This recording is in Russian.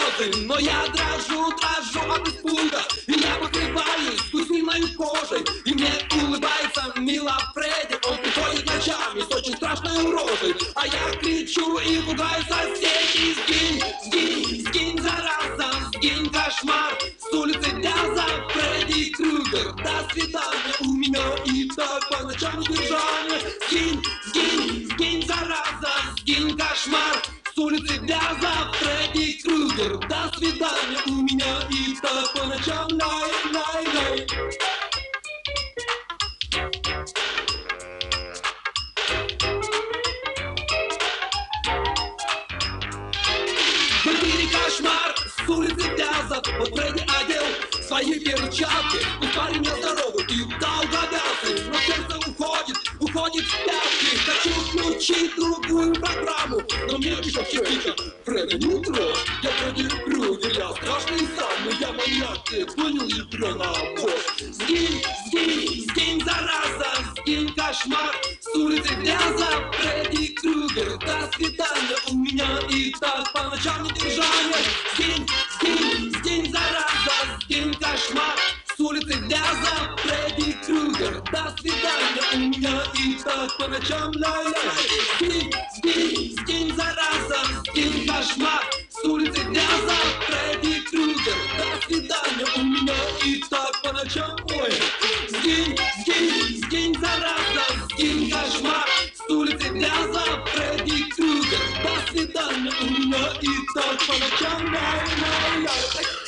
слезы, но я дрожу от испуга. И я покрываюсь гусиной кожей, и мне улыбается мила Фредди. Он приходит ночами с очень страшной угрозой, а я кричу и пугаю соседей. Сгинь, сгинь, сгинь, зараза, сгинь, кошмар. С улицы гряза Фредди Крюгер. До свидания, у меня и так по ночам держание. Сгинь, сгинь, сгинь, зараза, сгинь, кошмар. С улицы гряза Фредди Крюгер. До свидания, у меня и так по ночам лай-лай-лай. Кошмар с улицы гряза. Вот Фредди одел свои перчатки, парень нездоровый и долговязый, но сердце уходит в пятки. Хочу включить другую программу, но мне тихо, тихо, Фредди не трожь. Я Фредди Крюгер, я страшный сам, но я маньяк, ты понял, ядрёна бошь. Сгинь, сгинь, сгинь, зараза, сгинь, кошмар. С улицы гряза Фредди Крюгер. До свидания, у меня и так по ночам недержание. Сгинь, сгинь, сгинь, зараза, сгинь, кошмар. С улицы гряза Фредди Крюгер. До свидания, у меня и так по ночам ля-ля. Сгинь, сгинь, сгинь, зараза, сгинь, кошмар. С улицы гряза Фредди Крюгер. До свидания, у меня и так по ночам. Ой, сгинь, сгинь, сгинь, зараза, сгинь, кошмар. С улицы гряза Фредди Крюгер. До свидания, у меня и так по ночам ля-ля-ля.